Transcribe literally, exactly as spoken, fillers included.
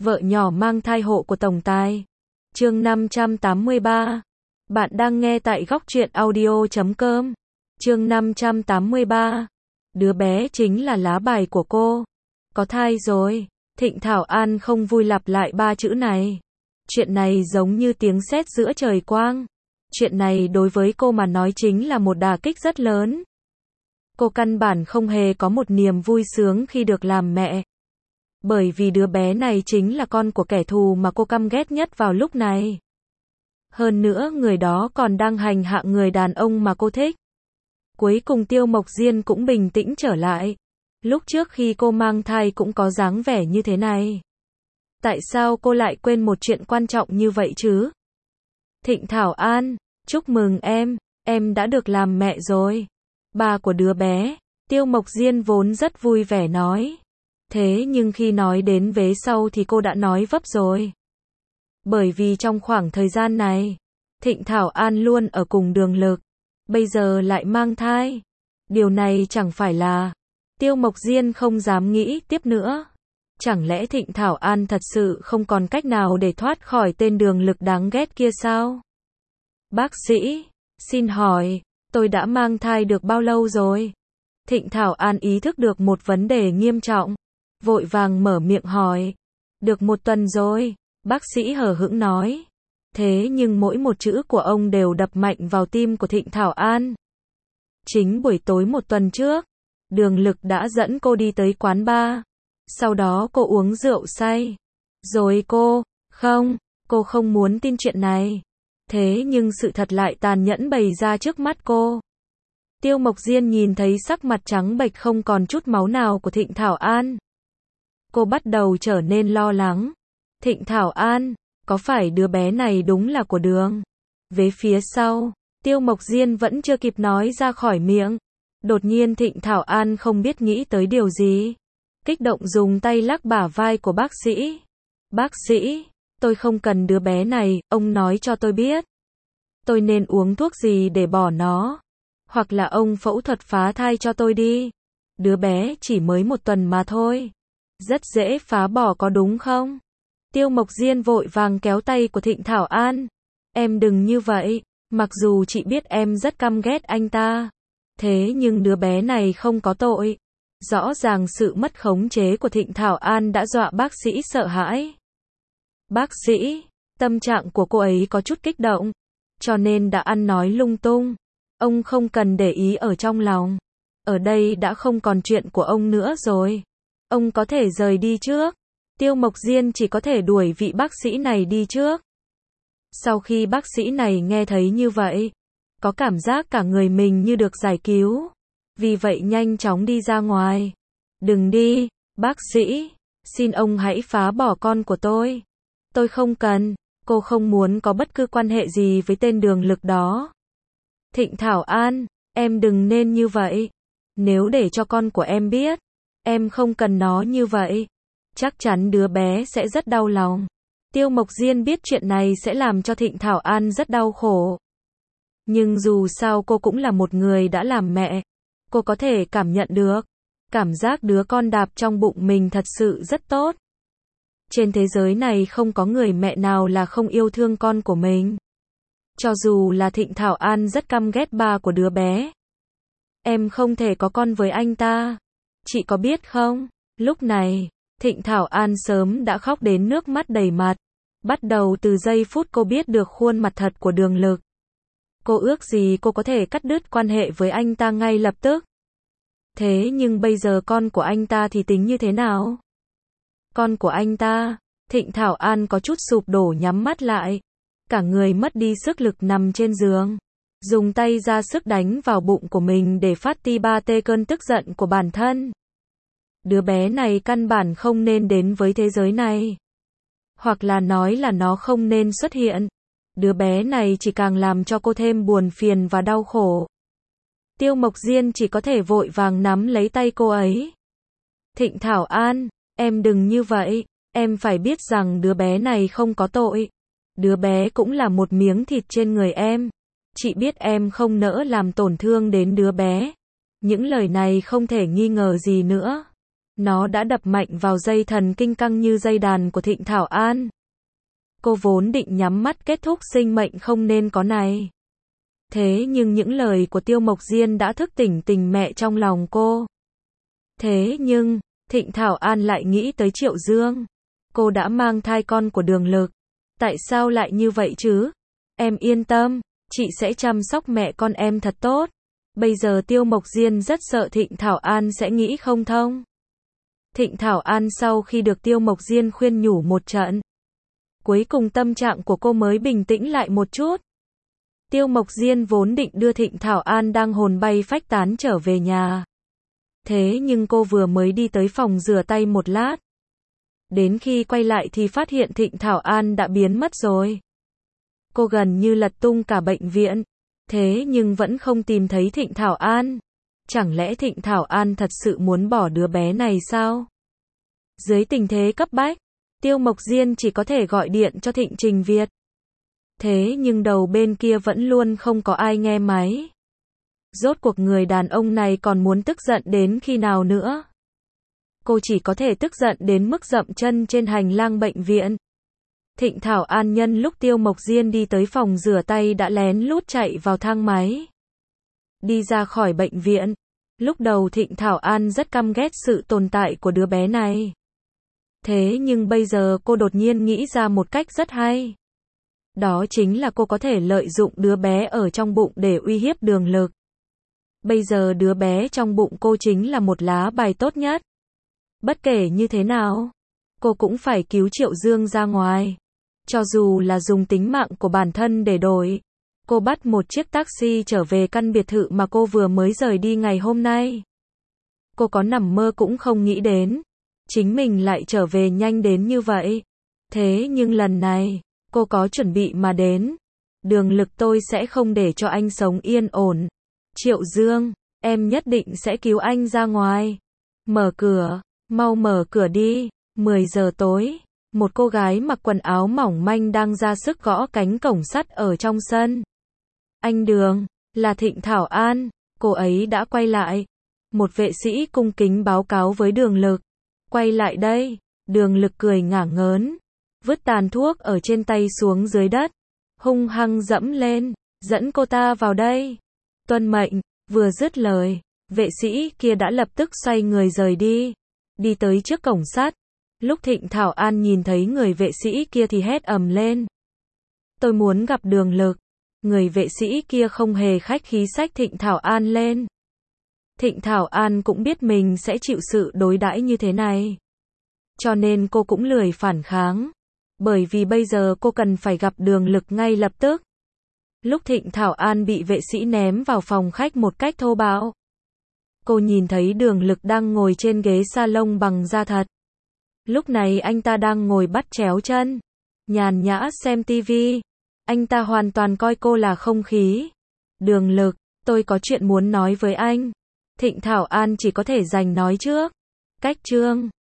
Vợ nhỏ mang thai hộ của tổng tài. Chương năm trăm tám mươi ba. Bạn đang nghe tại góc truyện audio chấm com. Chương năm trăm tám mươi ba. Đứa bé chính là lá bài của cô. Có thai rồi. Thịnh Thảo An không vui lặp lại ba chữ này. Chuyện này giống như tiếng sét giữa trời quang. Chuyện này đối với cô mà nói chính là một đả kích rất lớn. Cô căn bản không hề có một niềm vui sướng khi được làm mẹ. Bởi vì đứa bé này chính là con của kẻ thù mà cô căm ghét nhất vào lúc này. Hơn nữa người đó còn đang hành hạ người đàn ông mà cô thích. Cuối cùng Tiêu Mộc Diên cũng bình tĩnh trở lại. Lúc trước khi cô mang thai cũng có dáng vẻ như thế này. Tại sao cô lại quên một chuyện quan trọng như vậy chứ? Thịnh Thảo An, chúc mừng em, em đã được làm mẹ rồi. Ba của đứa bé, Tiêu Mộc Diên vốn rất vui vẻ nói. Thế nhưng khi nói đến vế sau thì cô đã nói vấp rồi. Bởi vì trong khoảng thời gian này, Thịnh Thảo An luôn ở cùng Đường Lực. Bây giờ lại mang thai. Điều này chẳng phải là... Tiêu Mộc Diên không dám nghĩ tiếp nữa. Chẳng lẽ Thịnh Thảo An thật sự không còn cách nào để thoát khỏi tên Đường Lực đáng ghét kia sao? Bác sĩ, xin hỏi, tôi đã mang thai được bao lâu rồi? Thịnh Thảo An ý thức được một vấn đề nghiêm trọng. Vội vàng mở miệng hỏi. Được một tuần rồi, bác sĩ hờ hững nói. Thế nhưng mỗi một chữ của ông đều đập mạnh vào tim của Thịnh Thảo An. Chính buổi tối một tuần trước, Đường Lực đã dẫn cô đi tới quán bar. Sau đó cô uống rượu say. Rồi cô, không, cô không muốn tin chuyện này. Thế nhưng sự thật lại tàn nhẫn bày ra trước mắt cô. Tiêu Mộc Diên nhìn thấy sắc mặt trắng bệch không còn chút máu nào của Thịnh Thảo An. Cô bắt đầu trở nên lo lắng. Thịnh Thảo An, có phải đứa bé này đúng là của Đường? Vế phía sau, Tiêu Mộc Diên vẫn chưa kịp nói ra khỏi miệng. Đột nhiên Thịnh Thảo An không biết nghĩ tới điều gì. Kích động dùng tay lắc bả vai của bác sĩ. Bác sĩ, tôi không cần đứa bé này, ông nói cho tôi biết. Tôi nên uống thuốc gì để bỏ nó? Hoặc là ông phẫu thuật phá thai cho tôi đi. Đứa bé chỉ mới một tuần mà thôi. Rất dễ phá bỏ có đúng không? Tiêu Mộc Diên vội vàng kéo tay của Thịnh Thảo An. Em đừng như vậy, mặc dù chị biết em rất căm ghét anh ta. Thế nhưng đứa bé này không có tội. Rõ ràng sự mất khống chế của Thịnh Thảo An đã dọa bác sĩ sợ hãi. Bác sĩ, tâm trạng của cô ấy có chút kích động, cho nên đã ăn nói lung tung. Ông không cần để ý ở trong lòng. Ở đây đã không còn chuyện của ông nữa rồi. Ông có thể rời đi trước. Tiêu Mộc Diên chỉ có thể đuổi vị bác sĩ này đi trước. Sau khi bác sĩ này nghe thấy như vậy, có cảm giác cả người mình như được giải cứu. Vì vậy nhanh chóng đi ra ngoài. Đừng đi, bác sĩ. Xin ông hãy phá bỏ con của tôi. Tôi không cần. Cô không muốn có bất cứ quan hệ gì với tên Đường Lực đó. Thịnh Thảo An, em đừng nên như vậy. Nếu để cho con của em biết, em không cần nó như vậy, chắc chắn đứa bé sẽ rất đau lòng. Tiêu Mộc Diên biết chuyện này sẽ làm cho Thịnh Thảo An rất đau khổ. Nhưng dù sao cô cũng là một người đã làm mẹ. Cô có thể cảm nhận được. Cảm giác đứa con đạp trong bụng mình thật sự rất tốt. Trên thế giới này không có người mẹ nào là không yêu thương con của mình. Cho dù là Thịnh Thảo An rất căm ghét ba của đứa bé. Em không thể có con với anh ta. Chị có biết không? Lúc này, Thịnh Thảo An sớm đã khóc đến nước mắt đầy mặt. Bắt đầu từ giây phút cô biết được khuôn mặt thật của Đường Lực. Cô ước gì cô có thể cắt đứt quan hệ với anh ta ngay lập tức. Thế nhưng bây giờ con của anh ta thì tính như thế nào? Con của anh ta, Thịnh Thảo An có chút sụp đổ nhắm mắt lại. Cả người mất đi sức lực nằm trên giường. Dùng tay ra sức đánh vào bụng của mình để phát ti ba tê cơn tức giận của bản thân. Đứa bé này căn bản không nên đến với thế giới này. Hoặc là nói là nó không nên xuất hiện. Đứa bé này chỉ càng làm cho cô thêm buồn phiền và đau khổ. Tiêu Mộc Diên chỉ có thể vội vàng nắm lấy tay cô ấy. Thịnh Thảo An, em đừng như vậy. Em phải biết rằng đứa bé này không có tội. Đứa bé cũng là một miếng thịt trên người em. Chị biết em không nỡ làm tổn thương đến đứa bé. Những lời này không thể nghi ngờ gì nữa. Nó đã đập mạnh vào dây thần kinh căng như dây đàn của Thịnh Thảo An. Cô vốn định nhắm mắt kết thúc sinh mệnh không nên có này. Thế nhưng những lời của Tiêu Mộc Diên đã thức tỉnh tình mẹ trong lòng cô. Thế nhưng, Thịnh Thảo An lại nghĩ tới Triệu Dương. Cô đã mang thai con của Đường Lực. Tại sao lại như vậy chứ? Em yên tâm, chị sẽ chăm sóc mẹ con em thật tốt. Bây giờ Tiêu Mộc Diên rất sợ Thịnh Thảo An sẽ nghĩ không thông. Thịnh Thảo An sau khi được Tiêu Mộc Diên khuyên nhủ một trận, cuối cùng tâm trạng của cô mới bình tĩnh lại một chút. Tiêu Mộc Diên vốn định đưa Thịnh Thảo An đang hồn bay phách tán trở về nhà. Thế nhưng cô vừa mới đi tới phòng rửa tay một lát. Đến khi quay lại thì phát hiện Thịnh Thảo An đã biến mất rồi. Cô gần như lật tung cả bệnh viện. Thế nhưng vẫn không tìm thấy Thịnh Thảo An. Chẳng lẽ Thịnh Thảo An thật sự muốn bỏ đứa bé này sao? Dưới tình thế cấp bách, Tiêu Mộc Diên chỉ có thể gọi điện cho Thịnh Trình Việt. Thế nhưng đầu bên kia vẫn luôn không có ai nghe máy. Rốt cuộc người đàn ông này còn muốn tức giận đến khi nào nữa? Cô chỉ có thể tức giận đến mức dậm chân trên hành lang bệnh viện. Thịnh Thảo An nhân lúc Tiêu Mộc Diên đi tới phòng rửa tay đã lén lút chạy vào thang máy. Đi ra khỏi bệnh viện. Lúc đầu Thịnh Thảo An rất căm ghét sự tồn tại của đứa bé này. Thế nhưng bây giờ cô đột nhiên nghĩ ra một cách rất hay. Đó chính là cô có thể lợi dụng đứa bé ở trong bụng để uy hiếp Đường Lực. Bây giờ đứa bé trong bụng cô chính là một lá bài tốt nhất. Bất kể như thế nào, cô cũng phải cứu Triệu Dương ra ngoài. Cho dù là dùng tính mạng của bản thân để đổi. Cô bắt một chiếc taxi trở về căn biệt thự mà cô vừa mới rời đi ngày hôm nay. Cô có nằm mơ cũng không nghĩ đến. Chính mình lại trở về nhanh đến như vậy. Thế nhưng lần này, cô có chuẩn bị mà đến. Đường Lực, tôi sẽ không để cho anh sống yên ổn. Triệu Dương, em nhất định sẽ cứu anh ra ngoài. Mở cửa, mau mở cửa đi. mười giờ tối, một cô gái mặc quần áo mỏng manh đang ra sức gõ cánh cổng sắt ở trong sân. Anh Đường, là Thịnh Thảo An, cô ấy đã quay lại. Một vệ sĩ cung kính báo cáo với Đường Lực. Quay lại đây. Đường Lực cười ngả ngớn, vứt tàn thuốc ở trên tay xuống dưới đất, hung hăng dẫm lên, dẫn cô ta vào đây. Tuân mệnh. Vừa dứt lời, vệ sĩ kia đã lập tức xoay người rời đi, đi tới trước cổng sắt. Lúc Thịnh Thảo An nhìn thấy người vệ sĩ kia thì hét ầm lên. Tôi muốn gặp Đường Lực. Người vệ sĩ kia không hề khách khí xách Thịnh Thảo An lên. Thịnh Thảo An cũng biết mình sẽ chịu sự đối đãi như thế này. Cho nên cô cũng lười phản kháng. Bởi vì bây giờ cô cần phải gặp Đường Lực ngay lập tức. Lúc Thịnh Thảo An bị vệ sĩ ném vào phòng khách một cách thô bạo. Cô nhìn thấy Đường Lực đang ngồi trên ghế salon bằng da thật. Lúc này anh ta đang ngồi bắt chéo chân, nhàn nhã xem tivi. Anh ta hoàn toàn coi cô là không khí. Đường Lực, tôi có chuyện muốn nói với anh. Thịnh Thảo An chỉ có thể giành nói trước. Cách chương